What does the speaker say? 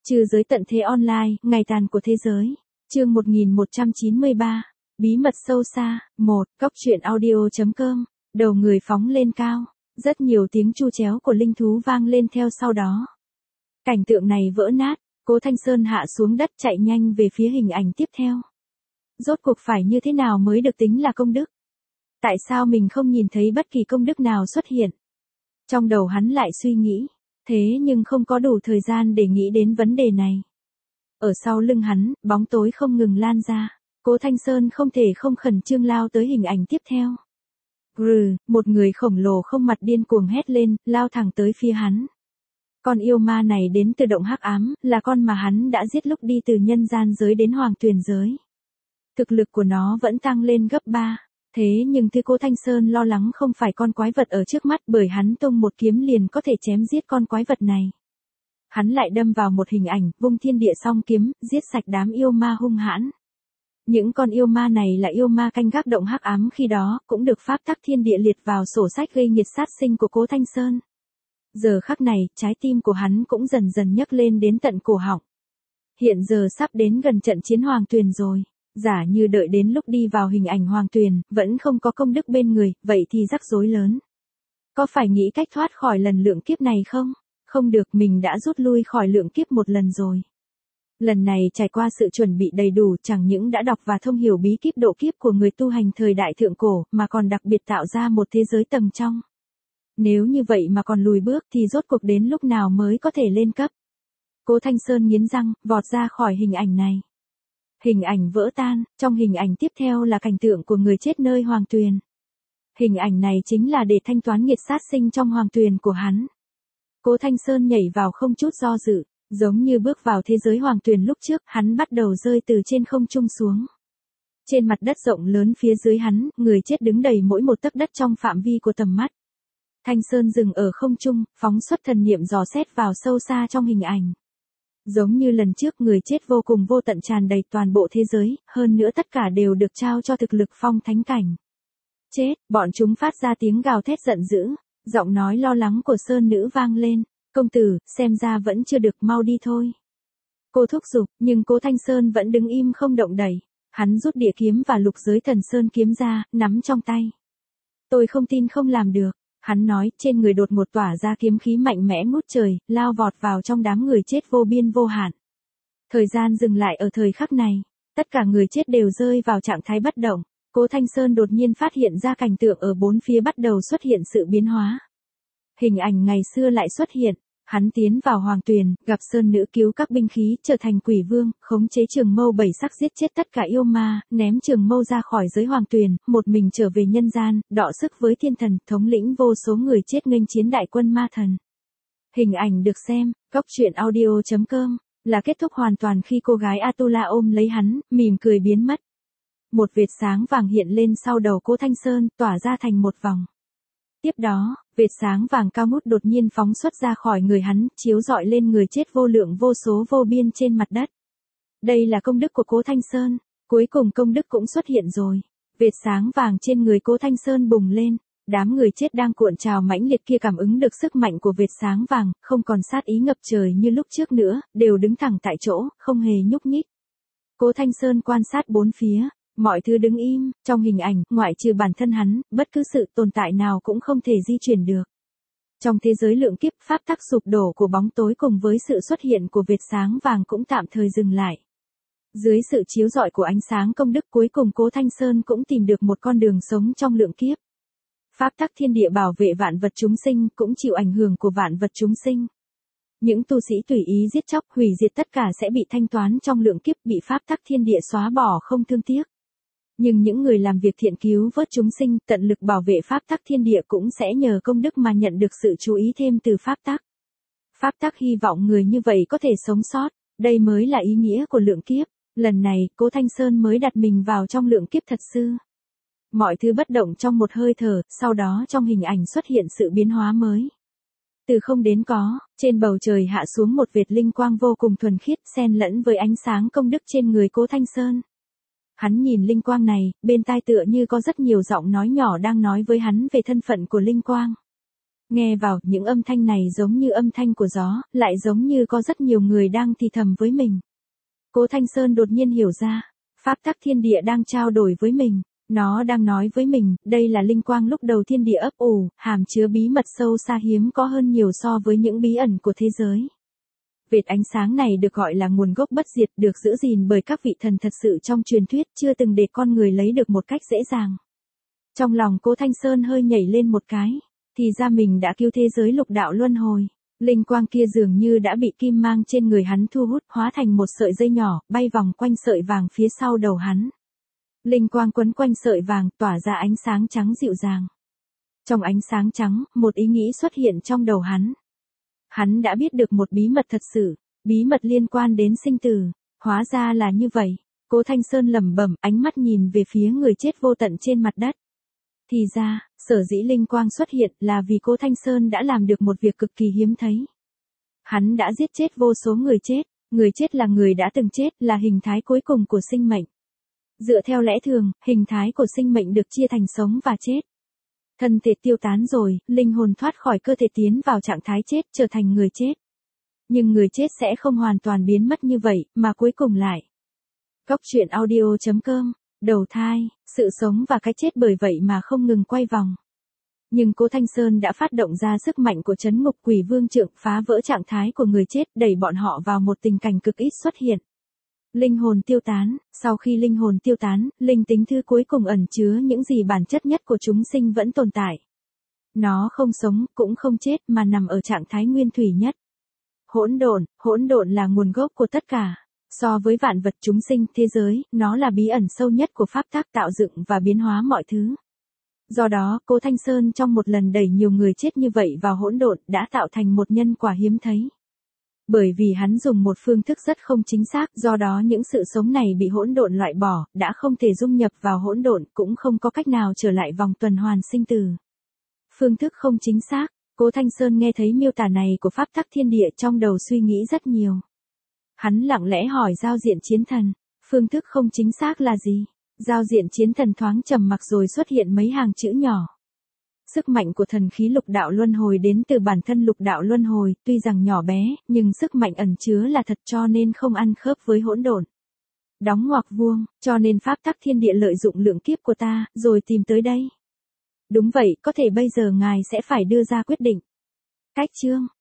Trừ giới tận thế online, ngày tàn của thế giới. Chương 1193. Bí mật sâu xa. 1. Cóc truyện audio.com. Đầu người phóng lên cao. Rất nhiều tiếng chu chéo của linh thú vang lên theo sau đó. Cảnh tượng này vỡ nát, Cố Thanh Sơn hạ xuống đất chạy nhanh về phía hình ảnh tiếp theo. Rốt cuộc phải như thế nào mới được tính là công đức? Tại sao mình không nhìn thấy bất kỳ công đức nào xuất hiện? Trong đầu hắn lại suy nghĩ, thế nhưng không có đủ thời gian để nghĩ đến vấn đề này. Ở sau lưng hắn, bóng tối không ngừng lan ra. Cố Thanh Sơn không thể không khẩn trương lao tới hình ảnh tiếp theo. Một người khổng lồ không mặt điên cuồng hét lên, lao thẳng tới phía hắn. Con yêu ma này đến từ động hắc ám, là con mà hắn đã giết lúc đi từ nhân gian giới đến hoàng tuyền giới. Thực lực của nó vẫn tăng lên gấp 3. Thế nhưng thứ Cố Thanh Sơn lo lắng không phải con quái vật ở trước mắt, bởi hắn tung một kiếm liền có thể chém giết con quái vật này. Hắn lại đâm vào một hình ảnh, vung thiên địa song kiếm, giết sạch đám yêu ma hung hãn. Những con yêu ma này là yêu ma canh gác động hắc ám khi đó, cũng được pháp tắc thiên địa liệt vào sổ sách gây nghiệt sát sinh của Cố Thanh Sơn. Giờ khắc này, trái tim của hắn cũng dần dần nhấc lên đến tận cổ họng. Hiện giờ sắp đến gần trận chiến hoàng tuyền rồi. Giả như đợi đến lúc đi vào hình ảnh hoàng tuyền, vẫn không có công đức bên người, vậy thì rắc rối lớn. Có phải nghĩ cách thoát khỏi lần lượng kiếp này không? Không được, mình đã rút lui khỏi lượng kiếp một lần rồi. Lần này trải qua sự chuẩn bị đầy đủ, chẳng những đã đọc và thông hiểu bí kíp độ kiếp của người tu hành thời đại thượng cổ, mà còn đặc biệt tạo ra một thế giới tầng trong. Nếu như vậy mà còn lùi bước thì rốt cuộc đến lúc nào mới có thể lên cấp? Cố Thanh Sơn nghiến răng, vọt ra khỏi hình ảnh này. Hình ảnh vỡ tan, trong hình ảnh tiếp theo là cảnh tượng của người chết nơi hoàng tuyền. Hình ảnh này chính là để thanh toán nghiệt sát sinh trong hoàng tuyền của hắn. Cố Thanh Sơn nhảy vào không chút do dự, giống như bước vào thế giới hoàng tuyền lúc trước, hắn bắt đầu rơi từ trên không trung xuống. Trên mặt đất rộng lớn phía dưới hắn, người chết đứng đầy mỗi một tấc đất trong phạm vi của tầm mắt. Thanh Sơn dừng ở không trung, phóng xuất thần niệm dò xét vào sâu xa trong hình ảnh. Giống như lần trước, người chết vô cùng vô tận tràn đầy toàn bộ thế giới, hơn nữa tất cả đều được trao cho thực lực phong thánh cảnh. Chết, bọn chúng phát ra tiếng gào thét giận dữ, giọng nói lo lắng của Sơn Nữ vang lên, công tử, xem ra vẫn chưa được, mau đi thôi. Cô thúc giục, nhưng Cố Thanh Sơn vẫn đứng im không động đậy. Hắn rút địa kiếm và lục giới thần sơn kiếm ra, nắm trong tay. Tôi không tin không làm được. Hắn nói, trên người đột ngột tỏa ra kiếm khí mạnh mẽ ngút trời, lao vọt vào trong đám người chết vô biên vô hạn. Thời gian dừng lại ở thời khắc này, tất cả người chết đều rơi vào trạng thái bất động. Cố Thanh Sơn đột nhiên phát hiện ra cảnh tượng ở bốn phía bắt đầu xuất hiện sự biến hóa. Hình ảnh ngày xưa lại xuất hiện, hắn tiến vào hoàng tuyền, gặp Sơn Nữ cứu các binh khí, trở thành quỷ vương, khống chế trường mâu bảy sắc giết chết tất cả yêu ma, ném trường mâu ra khỏi giới hoàng tuyền, một mình trở về nhân gian, đọ sức với thiên thần, thống lĩnh vô số người chết nghênh chiến đại quân ma thần. Hình ảnh được xem, cóc truyện audio.com, là kết thúc hoàn toàn khi cô gái Atula ôm lấy hắn, mỉm cười biến mất. Một vệt sáng vàng hiện lên sau đầu Cố Thanh Sơn, tỏa ra thành một vòng. Tiếp đó, vệt sáng vàng cao ngút đột nhiên phóng xuất ra khỏi người hắn, chiếu rọi lên người chết vô lượng vô số vô biên trên mặt đất. Đây là công đức của Cố Thanh Sơn, cuối cùng công đức cũng xuất hiện rồi. Vệt sáng vàng trên người Cố Thanh Sơn bùng lên, đám người chết đang cuộn trào mãnh liệt kia cảm ứng được sức mạnh của vệt sáng vàng, không còn sát ý ngập trời như lúc trước nữa, đều đứng thẳng tại chỗ, không hề nhúc nhích. Cố Thanh Sơn quan sát bốn phía. Mọi thứ đứng im, trong hình ảnh, ngoại trừ bản thân hắn, bất cứ sự tồn tại nào cũng không thể di chuyển được. Trong thế giới lượng kiếp, pháp tắc sụp đổ của bóng tối cùng với sự xuất hiện của vệt sáng vàng cũng tạm thời dừng lại. Dưới sự chiếu rọi của ánh sáng công đức, cuối cùng Cố Thanh Sơn cũng tìm được một con đường sống trong lượng kiếp. Pháp tắc thiên địa bảo vệ vạn vật chúng sinh, cũng chịu ảnh hưởng của vạn vật chúng sinh. Những tu sĩ tùy ý giết chóc, hủy diệt tất cả sẽ bị thanh toán trong lượng kiếp, bị pháp tắc thiên địa xóa bỏ không thương tiếc. Nhưng những người làm việc thiện cứu vớt chúng sinh, tận lực bảo vệ pháp tắc thiên địa cũng sẽ nhờ công đức mà nhận được sự chú ý thêm từ pháp tắc. Pháp tắc hy vọng người như vậy có thể sống sót, đây mới là ý nghĩa của lượng kiếp. Lần này, Cố Thanh Sơn mới đặt mình vào trong lượng kiếp thật sự. Mọi thứ bất động trong một hơi thở, sau đó trong hình ảnh xuất hiện sự biến hóa mới. Từ không đến có, trên bầu trời hạ xuống một vệt linh quang vô cùng thuần khiết, xen lẫn với ánh sáng công đức trên người Cố Thanh Sơn. Hắn nhìn linh quang này, bên tai tựa như có rất nhiều giọng nói nhỏ đang nói với hắn về thân phận của linh quang. Nghe vào, những âm thanh này giống như âm thanh của gió, lại giống như có rất nhiều người đang thì thầm với mình. Cố Thanh Sơn đột nhiên hiểu ra, pháp tắc thiên địa đang trao đổi với mình. Nó đang nói với mình, đây là linh quang lúc đầu thiên địa ấp ủ, hàm chứa bí mật sâu xa hiếm có hơn nhiều so với những bí ẩn của thế giới. Vệt ánh sáng này được gọi là nguồn gốc bất diệt, được giữ gìn bởi các vị thần thật sự trong truyền thuyết, chưa từng để con người lấy được một cách dễ dàng. Trong lòng Cố Thanh Sơn hơi nhảy lên một cái, thì ra mình đã cứu thế giới lục đạo luân hồi. Linh quang kia dường như đã bị kim mang trên người hắn thu hút, hóa thành một sợi dây nhỏ, bay vòng quanh sợi vàng phía sau đầu hắn. Linh quang quấn quanh sợi vàng, tỏa ra ánh sáng trắng dịu dàng. Trong ánh sáng trắng, một ý nghĩ xuất hiện trong đầu hắn. Hắn đã biết được một bí mật thật sự, bí mật liên quan đến sinh tử. Hóa ra là như vậy. Cố Thanh Sơn lẩm bẩm, ánh mắt nhìn về phía người chết vô tận trên mặt đất. Thì ra, sở dĩ linh quang xuất hiện là vì Cố Thanh Sơn đã làm được một việc cực kỳ hiếm thấy. Hắn đã giết chết vô số người chết là người đã từng chết, là hình thái cuối cùng của sinh mệnh. Dựa theo lẽ thường, hình thái của sinh mệnh được chia thành sống và chết. Thân thể tiêu tán rồi, linh hồn thoát khỏi cơ thể tiến vào trạng thái chết, trở thành người chết. Nhưng người chết sẽ không hoàn toàn biến mất như vậy, mà cuối cùng lại. Góc truyện audio.com, đầu thai, sự sống và cái chết bởi vậy mà không ngừng quay vòng. Nhưng Cố Thanh Sơn đã phát động ra sức mạnh của trấn ngục quỷ vương trượng, phá vỡ trạng thái của người chết, đẩy bọn họ vào một tình cảnh cực ít xuất hiện. Linh hồn tiêu tán, sau khi linh hồn tiêu tán, linh tính thứ cuối cùng ẩn chứa những gì bản chất nhất của chúng sinh vẫn tồn tại. Nó không sống, cũng không chết mà nằm ở trạng thái nguyên thủy nhất. Hỗn độn là nguồn gốc của tất cả. So với vạn vật chúng sinh, thế giới, nó là bí ẩn sâu nhất của pháp tắc tạo dựng và biến hóa mọi thứ. Do đó, Cố Thanh Sơn trong một lần đẩy nhiều người chết như vậy vào hỗn độn đã tạo thành một nhân quả hiếm thấy. Bởi vì hắn dùng một phương thức rất không chính xác, do đó những sự sống này bị hỗn độn loại bỏ, đã không thể dung nhập vào hỗn độn, cũng không có cách nào trở lại vòng tuần hoàn sinh tử. Phương thức không chính xác, Cố Thanh Sơn nghe thấy miêu tả này của pháp tắc thiên địa trong đầu suy nghĩ rất nhiều. Hắn lặng lẽ hỏi giao diện chiến thần, phương thức không chính xác là gì? Giao diện chiến thần thoáng trầm mặc rồi xuất hiện mấy hàng chữ nhỏ. Sức mạnh của thần khí lục đạo luân hồi đến từ bản thân lục đạo luân hồi, tuy rằng nhỏ bé, nhưng sức mạnh ẩn chứa là thật cho nên không ăn khớp với hỗn độn. Đóng ngoặc vuông, cho nên pháp tắc thiên địa lợi dụng lượng kiếp của ta, rồi tìm tới đây. Đúng vậy, có thể bây giờ ngài sẽ phải đưa ra quyết định. Cách chương